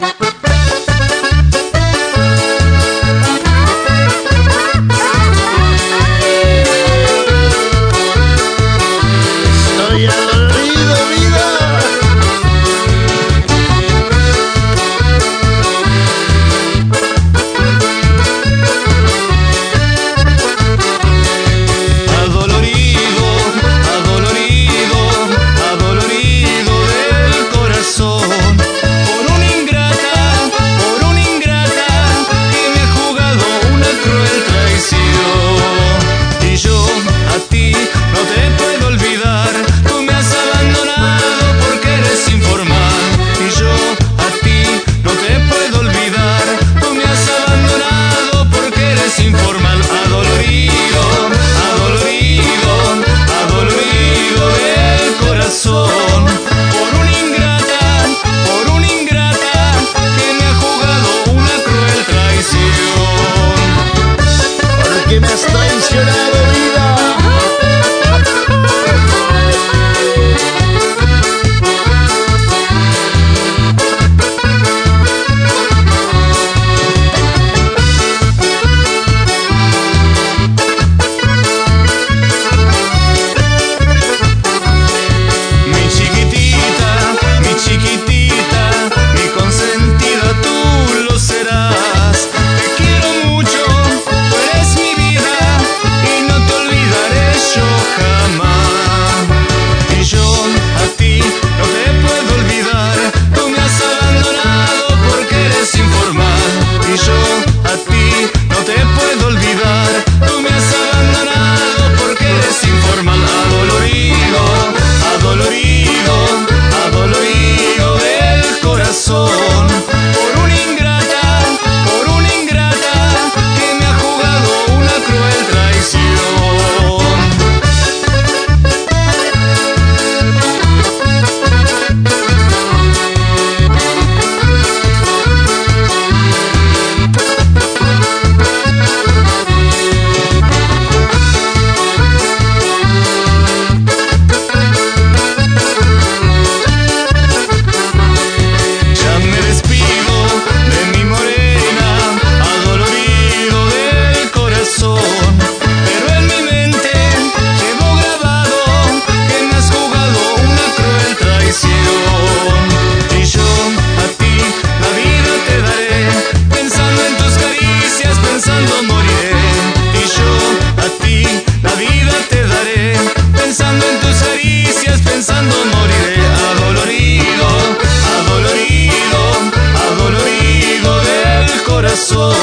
Estoy adolorido, vida. Adolorido, adolorido, adolorido del corazón por una ingrata que me ha jugado una cruel traición. Y yo a ti no te puedo olvidar, tú me has abandonado porque eres informal. Y yo a ti no te puedo olvidar, tú me has abandonado porque eres informal. Adolorido, adolorido, adolorido del corazón por una ingrata que me ha jugado una cruel traición. ¿Por qué me has traicionado, vida? Mi chiquitita, mi consentida, tú lo serás. Te quiero mucho, tú eres mi vida y no te olvidaré yo jamás. Y yo a ti no te puedo olvidar, tú me has abandonado porque eres informal. Y yo a ti no te puedo olvidar, tú me has abandonado porque eres informal. Adolorido, adolorido, adolorido del corazón por una ingrata que me ha jugado una cruel traición. Ya me despido de mi morena, adolorido del corazón, pero en mi mente quedó grabado que me has jugado una cruel traición. Y yo a ti la vida te daré, pensando en tus caricias, pensando moriré. Y yo a ti la vida te daré, pensando en tus caricias, pensando moriré. Adolorido, adolorido, adolorido del corazón